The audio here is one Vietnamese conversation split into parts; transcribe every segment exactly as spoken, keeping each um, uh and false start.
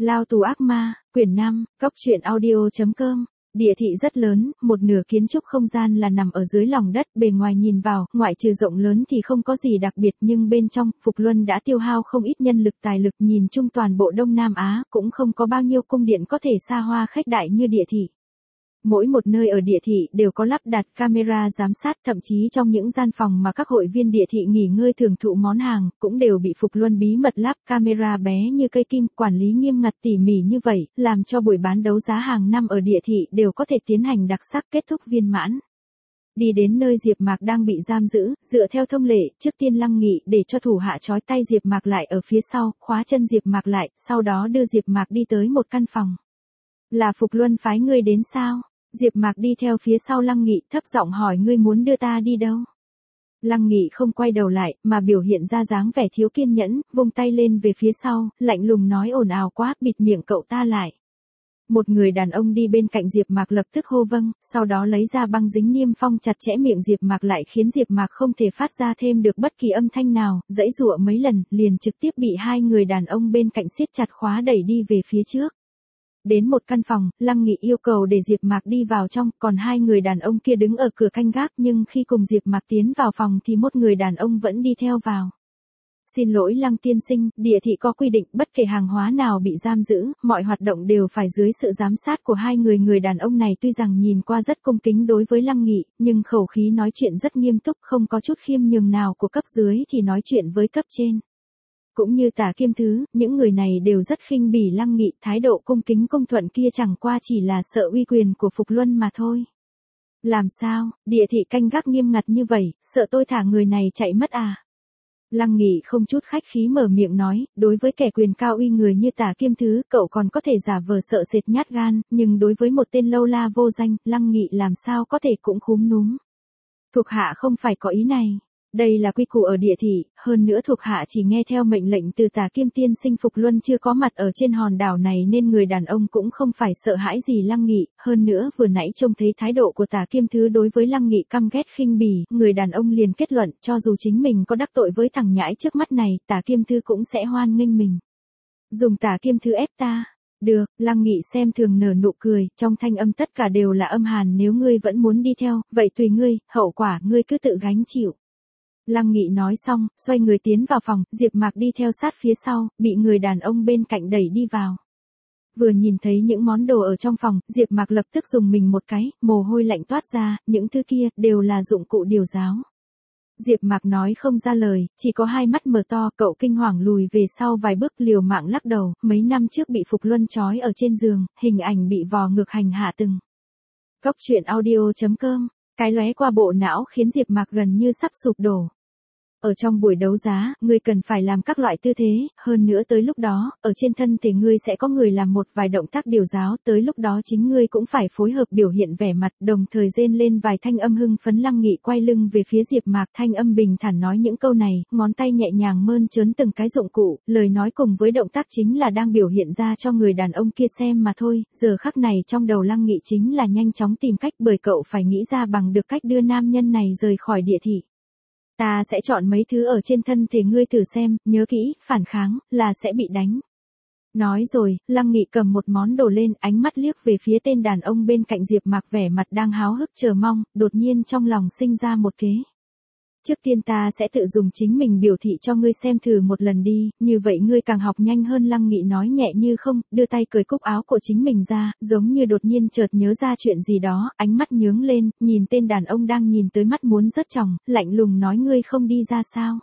Lao tù ác ma, quyển năm, cốc truyện audio chấm com. Địa thị rất lớn, một nửa kiến trúc không gian là nằm ở dưới lòng đất, bề ngoài nhìn vào, ngoại trừ rộng lớn thì không có gì đặc biệt, nhưng bên trong, Phục Luân đã tiêu hao không ít nhân lực tài lực, nhìn chung toàn bộ Đông Nam Á, cũng không có bao nhiêu cung điện có thể xa hoa khách đại như địa thị. Mỗi một nơi ở địa thị đều có lắp đặt camera giám sát, thậm chí trong những gian phòng mà các hội viên địa thị nghỉ ngơi thưởng thụ món hàng, cũng đều bị Phục Luân bí mật lắp camera bé như cây kim, quản lý nghiêm ngặt tỉ mỉ như vậy, làm cho buổi bán đấu giá hàng năm ở địa thị đều có thể tiến hành đặc sắc kết thúc viên mãn. Đi đến nơi Diệp Mạc đang bị giam giữ, dựa theo thông lệ, trước tiên Lăng Nghị để cho thủ hạ trói tay Diệp Mạc lại ở phía sau, khóa chân Diệp Mạc lại, sau đó đưa Diệp Mạc đi tới một căn phòng. Là Phục Luân phái ngươi đến sao? Diệp Mạc đi theo phía sau Lăng Nghị, thấp giọng hỏi, ngươi muốn đưa ta đi đâu? Lăng Nghị không quay đầu lại, mà biểu hiện ra dáng vẻ thiếu kiên nhẫn, vung tay lên về phía sau, lạnh lùng nói, ồn ào quá, bịt miệng cậu ta lại. Một người đàn ông đi bên cạnh Diệp Mạc lập tức hô vâng, sau đó lấy ra băng dính niêm phong chặt chẽ miệng Diệp Mạc lại, khiến Diệp Mạc không thể phát ra thêm được bất kỳ âm thanh nào, giãy giụa mấy lần, liền trực tiếp bị hai người đàn ông bên cạnh siết chặt khóa đẩy đi về phía trước. Đến một căn phòng, Lăng Nghị yêu cầu để Diệp Mạc đi vào trong, còn hai người đàn ông kia đứng ở cửa canh gác, nhưng khi cùng Diệp Mạc tiến vào phòng thì một người đàn ông vẫn đi theo vào. Xin lỗi Lăng tiên sinh, địa thị có quy định, bất kể hàng hóa nào bị giam giữ, mọi hoạt động đều phải dưới sự giám sát của hai người. Người đàn ông này tuy rằng nhìn qua rất cung kính đối với Lăng Nghị, nhưng khẩu khí nói chuyện rất nghiêm túc, không có chút khiêm nhường nào của cấp dưới thì nói chuyện với cấp trên. Cũng như Tả Kiêm Thứ, những người này đều rất khinh bỉ Lăng Nghị, thái độ cung kính cung thuận kia chẳng qua chỉ là sợ uy quyền của Phục Luân mà thôi. Làm sao, địa thị canh gác nghiêm ngặt như vậy, sợ tôi thả người này chạy mất à? Lăng Nghị không chút khách khí mở miệng nói, đối với kẻ quyền cao uy người như Tả Kiêm Thứ, cậu còn có thể giả vờ sợ sệt nhát gan, nhưng đối với một tên lâu la vô danh, Lăng Nghị làm sao có thể cũng khúm núm. Thuộc hạ không phải có ý này. Đây là quy củ ở địa thị, hơn nữa thuộc hạ chỉ nghe theo mệnh lệnh từ Tả Kiêm tiên sinh. Phục Luân chưa có mặt ở trên hòn đảo này nên người đàn ông cũng không phải sợ hãi gì Lăng Nghị, hơn nữa vừa nãy trông thấy thái độ của Tả Kiêm Thứ đối với Lăng Nghị căm ghét khinh bỉ, người đàn ông liền kết luận, cho dù chính mình có đắc tội với thằng nhãi trước mắt này, Tả Kiêm Thứ cũng sẽ hoan nghênh mình. Dùng Tả Kiêm Thứ ép ta? Được, Lăng Nghị xem thường nở nụ cười, trong thanh âm tất cả đều là âm hàn, nếu ngươi vẫn muốn đi theo, vậy tùy ngươi, hậu quả ngươi cứ tự gánh chịu. Lăng Nghị nói xong, xoay người tiến vào phòng, Diệp Mạc đi theo sát phía sau, bị người đàn ông bên cạnh đẩy đi vào. Vừa nhìn thấy những món đồ ở trong phòng, Diệp Mạc lập tức dùng mình một cái, mồ hôi lạnh toát ra, những thứ kia đều là dụng cụ điều giáo. Diệp Mạc nói không ra lời, chỉ có hai mắt mở to, cậu kinh hoàng lùi về sau vài bước, liều mạng lắc đầu, mấy năm trước bị Phục Luân trói ở trên giường, hình ảnh bị vò ngược hành hạ từng. Cốc truyện audio chấm com. Cái lóe qua bộ não khiến Diệp Mạc gần như sắp sụp đổ. Ở trong buổi đấu giá, ngươi cần phải làm các loại tư thế, hơn nữa tới lúc đó, ở trên thân thể ngươi sẽ có người làm một vài động tác điều giáo, tới lúc đó chính ngươi cũng phải phối hợp biểu hiện vẻ mặt, đồng thời rên lên vài thanh âm hưng phấn. Lăng Nghị quay lưng về phía Diệp Mạc, thanh âm bình thản nói những câu này, ngón tay nhẹ nhàng mơn trớn từng cái dụng cụ, lời nói cùng với động tác chính là đang biểu hiện ra cho người đàn ông kia xem mà thôi. Giờ khắc này trong đầu Lăng Nghị chính là nhanh chóng tìm cách, bởi cậu phải nghĩ ra bằng được cách đưa nam nhân này rời khỏi địa thị. Ta sẽ chọn mấy thứ ở trên thân thể ngươi thử xem, nhớ kỹ, phản kháng, là sẽ bị đánh. Nói rồi, Lăng Nghị cầm một món đồ lên, ánh mắt liếc về phía tên đàn ông bên cạnh Diệp Mạc, vẻ mặt đang háo hức chờ mong, đột nhiên trong lòng sinh ra một kế. Trước tiên ta sẽ tự dùng chính mình biểu thị cho ngươi xem thử một lần đi, như vậy ngươi càng học nhanh hơn. Lăng Nghị nói nhẹ như không, đưa tay cởi cúc áo của chính mình ra, giống như đột nhiên chợt nhớ ra chuyện gì đó, ánh mắt nhướng lên, nhìn tên đàn ông đang nhìn tới mắt muốn rớt tròng, lạnh lùng nói, ngươi không đi ra sao?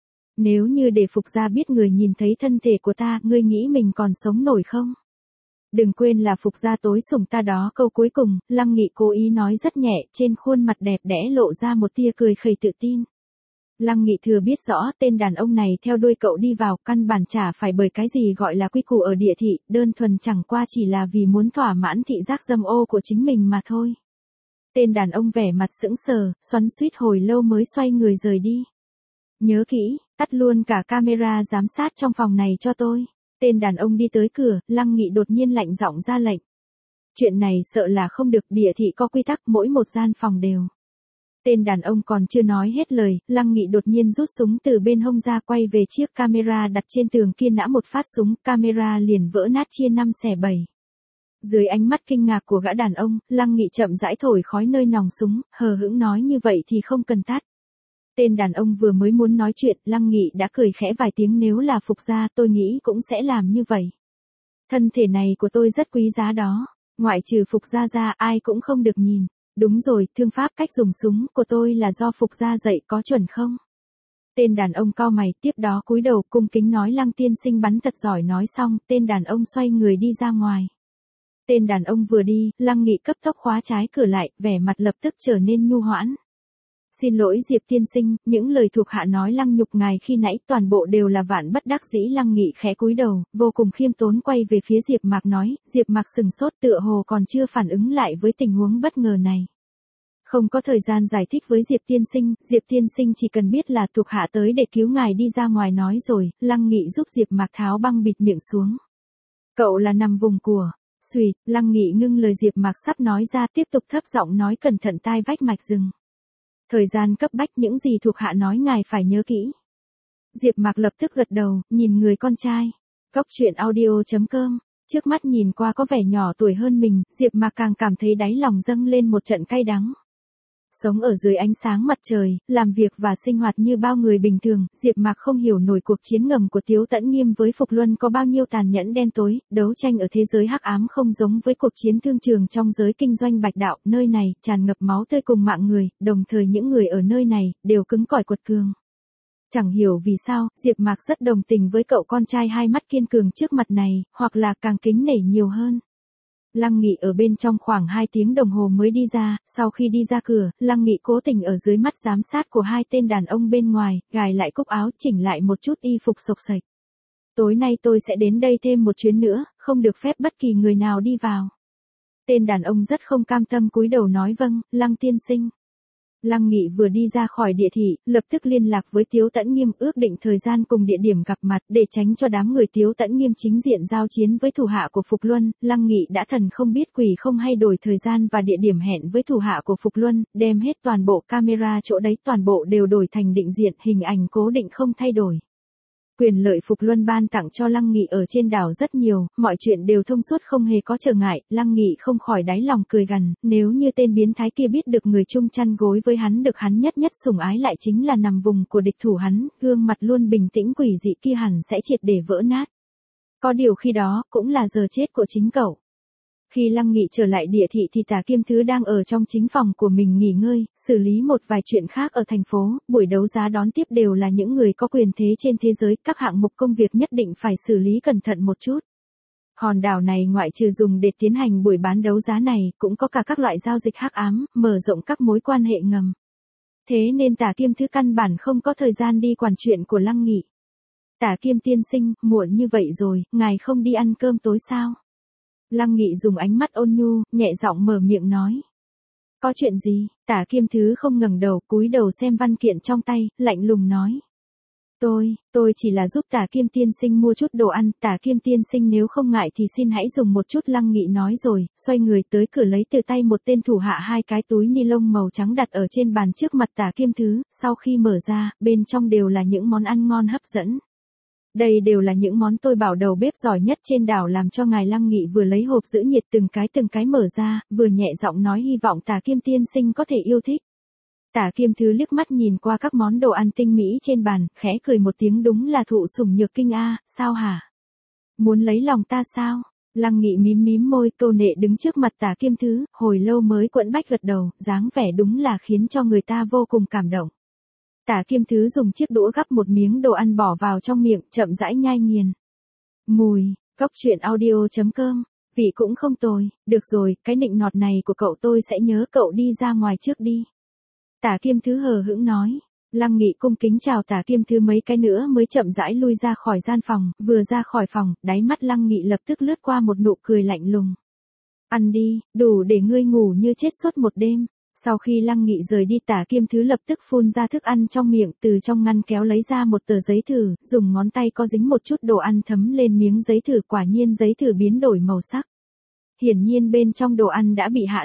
Nếu như để Phục gia biết người nhìn thấy thân thể của ta, ngươi nghĩ mình còn sống nổi không? Đừng quên là Phục gia tối sủng ta đó. Câu cuối cùng, Lăng Nghị cố ý nói rất nhẹ, trên khuôn mặt đẹp đẽ lộ ra một tia cười khẩy tự tin. Lăng Nghị thừa biết rõ tên đàn ông này theo đuôi cậu đi vào, căn bản chả phải bởi cái gì gọi là quy củ ở địa thị, đơn thuần chẳng qua chỉ là vì muốn thỏa mãn thị giác dâm ô của chính mình mà thôi. Tên đàn ông vẻ mặt sững sờ, xoắn xuýt hồi lâu mới xoay người rời đi. Nhớ kỹ, tắt luôn cả camera giám sát trong phòng này cho tôi. Tên đàn ông đi tới cửa, Lăng Nghị đột nhiên lạnh giọng ra lệnh. Chuyện này sợ là không được, địa thị có quy tắc, mỗi một gian phòng đều Tên đàn ông còn chưa nói hết lời, Lăng Nghị đột nhiên rút súng từ bên hông ra, quay về chiếc camera đặt trên tường kia nã một phát súng, camera liền vỡ nát chia năm xẻ bảy. Dưới ánh mắt kinh ngạc của gã đàn ông, Lăng Nghị chậm rãi thổi khói nơi nòng súng, hờ hững nói như vậy thì không cần tắt. Tên đàn ông vừa mới muốn nói chuyện, Lăng Nghị đã cười khẽ vài tiếng, nếu là Phục gia tôi nghĩ cũng sẽ làm như vậy. Thân thể này của tôi rất quý giá đó, ngoại trừ Phục gia ra ai cũng không được nhìn. Đúng rồi, thương pháp cách dùng súng của tôi là do Phục gia dạy, có chuẩn không? Tên đàn ông cau mày, tiếp đó cúi đầu cung kính nói Lăng tiên sinh bắn thật giỏi. Nói xong, tên đàn ông xoay người đi ra ngoài. Tên đàn ông vừa đi, Lăng Nghị cấp tốc khóa trái cửa lại, vẻ mặt lập tức trở nên nhu hoãn. Xin lỗi Diệp tiên sinh, những lời thuộc hạ nói lăng nhục ngài khi nãy toàn bộ đều là vạn bất đắc dĩ. Lăng Nghị khẽ cúi đầu, vô cùng khiêm tốn quay về phía Diệp Mạc nói, Diệp Mạc sừng sốt tựa hồ còn chưa phản ứng lại với tình huống bất ngờ này. Không có thời gian giải thích với Diệp tiên sinh, Diệp tiên sinh chỉ cần biết là thuộc hạ tới để cứu ngài đi ra ngoài nói rồi. Lăng Nghị giúp Diệp Mạc tháo băng bịt miệng xuống. Cậu là nằm vùng của... Xùy, Lăng Nghị ngưng lời Diệp Mạc sắp nói ra, tiếp tục thấp giọng nói cẩn thận tai vách mạch rừng. Thời gian cấp bách, những gì thuộc hạ nói ngài phải nhớ kỹ. Diệp Mạc lập tức gật đầu, nhìn người con trai. Cốc truyện audio chấm com, trước mắt nhìn qua có vẻ nhỏ tuổi hơn mình, Diệp Mạc càng cảm thấy đáy lòng dâng lên một trận cay đắng. Sống ở dưới ánh sáng mặt trời, làm việc và sinh hoạt như bao người bình thường, Diệp Mạc không hiểu nổi cuộc chiến ngầm của Tiếu Tẫn Nghiêm với Phục Luân có bao nhiêu tàn nhẫn đen tối, đấu tranh ở thế giới hắc ám không giống với cuộc chiến thương trường trong giới kinh doanh bạch đạo, nơi này tràn ngập máu tươi cùng mạng người, đồng thời những người ở nơi này đều cứng cỏi quật cường. Chẳng hiểu vì sao, Diệp Mạc rất đồng tình với cậu con trai hai mắt kiên cường trước mặt này, hoặc là càng kính nể nhiều hơn. Lăng Nghị ở bên trong khoảng hai tiếng đồng hồ mới đi ra, sau khi đi ra cửa, Lăng Nghị cố tình ở dưới mắt giám sát của hai tên đàn ông bên ngoài, gài lại cúc áo, chỉnh lại một chút y phục xộc xệch. Tối nay tôi sẽ đến đây thêm một chuyến nữa, không được phép bất kỳ người nào đi vào. Tên đàn ông rất không cam tâm cúi đầu nói vâng, Lăng tiên sinh. Lăng Nghị vừa đi ra khỏi địa thị, lập tức liên lạc với Tiếu Tẫn Nghiêm ước định thời gian cùng địa điểm gặp mặt để tránh cho đám người Tiếu Tẫn Nghiêm chính diện giao chiến với thủ hạ của Phục Luân. Lăng Nghị đã thần không biết quỷ không hay đổi thời gian và địa điểm hẹn với thủ hạ của Phục Luân, đem hết toàn bộ camera chỗ đấy toàn bộ đều đổi thành định diện, hình ảnh cố định không thay đổi. Quyền lợi Phục Luân ban tặng cho Lăng Nghị ở trên đảo rất nhiều, mọi chuyện đều thông suốt không hề có trở ngại, Lăng Nghị không khỏi đáy lòng cười gằn, nếu như tên biến thái kia biết được người chung chăn gối với hắn được hắn nhất nhất sủng ái lại chính là nằm vùng của địch thủ hắn, gương mặt luôn bình tĩnh quỷ dị kia hẳn sẽ triệt để vỡ nát. Có điều khi đó, cũng là giờ chết của chính cậu. Khi Lăng Nghị trở lại địa thị thì Tả Kiêm Thứ đang ở trong chính phòng của mình nghỉ ngơi, xử lý một vài chuyện khác ở thành phố, buổi đấu giá đón tiếp đều là những người có quyền thế trên thế giới, các hạng mục công việc nhất định phải xử lý cẩn thận một chút. Hòn đảo này ngoại trừ dùng để tiến hành buổi bán đấu giá này, cũng có cả các loại giao dịch hắc ám, mở rộng các mối quan hệ ngầm. Thế nên Tả Kiêm Thứ căn bản không có thời gian đi quản chuyện của Lăng Nghị. Tả Kiêm tiên sinh, muộn như vậy rồi, ngài không đi ăn cơm tối sao? Lăng Nghị dùng ánh mắt ôn nhu, nhẹ giọng mở miệng nói. Có chuyện gì? Tả Kiêm Thứ không ngẩng đầu, cúi đầu xem văn kiện trong tay, lạnh lùng nói. Tôi, tôi chỉ là giúp Tả Kiêm tiên sinh mua chút đồ ăn, Tả Kiêm tiên sinh nếu không ngại thì xin hãy dùng một chút. Lăng Nghị nói rồi, xoay người tới cửa lấy từ tay một tên thủ hạ hai cái túi ni lông màu trắng đặt ở trên bàn trước mặt Tả Kiêm Thứ, sau khi mở ra, bên trong đều là những món ăn ngon hấp dẫn. Đây đều là những món tôi bảo đầu bếp giỏi nhất trên đảo làm cho ngài. Lăng Nghị vừa lấy hộp giữ nhiệt từng cái từng cái mở ra, vừa nhẹ giọng nói hy vọng Tả Kiêm tiên sinh có thể yêu thích. Tả Kiêm Thứ liếc mắt nhìn qua các món đồ ăn tinh mỹ trên bàn, khẽ cười một tiếng, đúng là thụ sủng nhược kinh a, sao hả? Muốn lấy lòng ta sao? Lăng Nghị mím mím môi, câu nệ đứng trước mặt Tả Kiêm Thứ, hồi lâu mới quẫn bách gật đầu, dáng vẻ đúng là khiến cho người ta vô cùng cảm động. Tả Kiêm Thứ dùng chiếc đũa gắp một miếng đồ ăn bỏ vào trong miệng, chậm rãi nhai nghiền. Mùi, cốc truyện audio chấm com, vị cũng không tồi, được rồi, cái nịnh nọt này của cậu tôi sẽ nhớ, cậu đi ra ngoài trước đi. Tả Kiêm Thứ hờ hững nói. Lăng Nghị cung kính chào Tả Kiêm Thứ mấy cái nữa mới chậm rãi lui ra khỏi gian phòng, vừa ra khỏi phòng, đáy mắt Lăng Nghị lập tức lướt qua một nụ cười lạnh lùng. Ăn đi, đủ để ngươi ngủ như chết suốt một đêm. Sau khi Lăng Nghị rời đi, Tả Kiêm Thứ lập tức phun ra thức ăn trong miệng, từ trong ngăn kéo lấy ra một tờ giấy thử, dùng ngón tay có dính một chút đồ ăn thấm lên miếng giấy thử, quả nhiên giấy thử biến đổi màu sắc. Hiển nhiên bên trong đồ ăn đã bị hạ độc.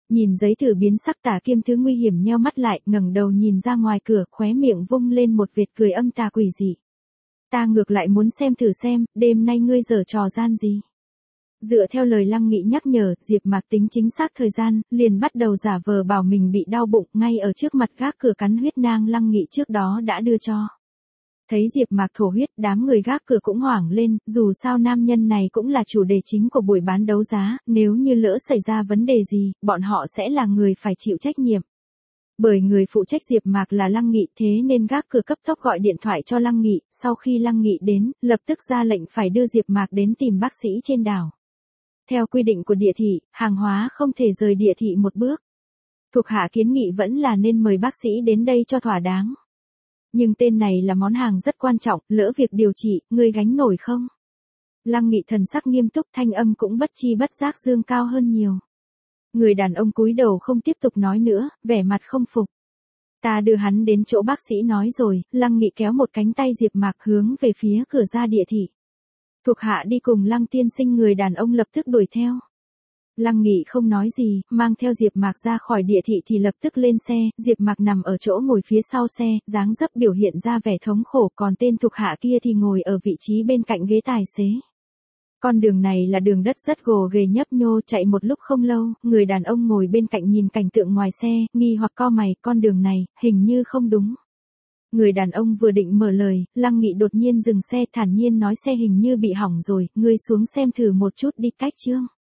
Nhìn giấy thử biến sắc Tả Kiêm Thứ nguy hiểm nheo mắt lại, ngẩng đầu nhìn ra ngoài cửa, khóe miệng vung lên một vệt cười âm tà quỷ dị. Ta ngược lại muốn xem thử xem, đêm nay ngươi giở trò gian gì. Dựa theo lời Lăng Nghị nhắc nhở, Diệp Mạc tính chính xác thời gian, liền bắt đầu giả vờ bảo mình bị đau bụng, ngay ở trước mặt gác cửa cắn huyết nang Lăng Nghị trước đó đã đưa cho. Thấy Diệp Mạc thổ huyết, đám người gác cửa cũng hoảng lên, dù sao nam nhân này cũng là chủ đề chính của buổi bán đấu giá, nếu như lỡ xảy ra vấn đề gì, bọn họ sẽ là người phải chịu trách nhiệm. Bởi người phụ trách Diệp Mạc là Lăng Nghị, thế nên gác cửa cấp tốc gọi điện thoại cho Lăng Nghị, sau khi Lăng Nghị đến, lập tức ra lệnh phải đưa Diệp Mạc đến tìm bác sĩ trên đảo. Theo quy định của địa thị, hàng hóa không thể rời địa thị một bước. Thuộc hạ kiến nghị vẫn là nên mời bác sĩ đến đây cho thỏa đáng. Nhưng tên này là món hàng rất quan trọng, lỡ việc điều trị, ngươi gánh nổi không? Lăng Nghị thần sắc nghiêm túc, thanh âm cũng bất chi bất giác dương cao hơn nhiều. Người đàn ông cúi đầu không tiếp tục nói nữa, vẻ mặt không phục. Ta đưa hắn đến chỗ bác sĩ nói rồi. Lăng Nghị kéo một cánh tay Diệp Mạc hướng về phía cửa ra địa thị. Thuộc hạ đi cùng Lăng tiên sinh, người đàn ông lập tức đuổi theo. Lăng Nghị không nói gì, mang theo Diệp Mạc ra khỏi địa thị thì lập tức lên xe, Diệp Mạc nằm ở chỗ ngồi phía sau xe, dáng dấp biểu hiện ra vẻ thống khổ, còn tên thuộc hạ kia thì ngồi ở vị trí bên cạnh ghế tài xế. Con đường này là đường đất rất gồ ghề nhấp nhô, chạy một lúc không lâu, người đàn ông ngồi bên cạnh nhìn cảnh tượng ngoài xe, nghi hoặc cau mày, con đường này, hình như không đúng. Người đàn ông vừa định mở lời, Lăng Nghị đột nhiên dừng xe, thản nhiên nói xe hình như bị hỏng rồi, ngươi xuống xem thử một chút đi. Cách chương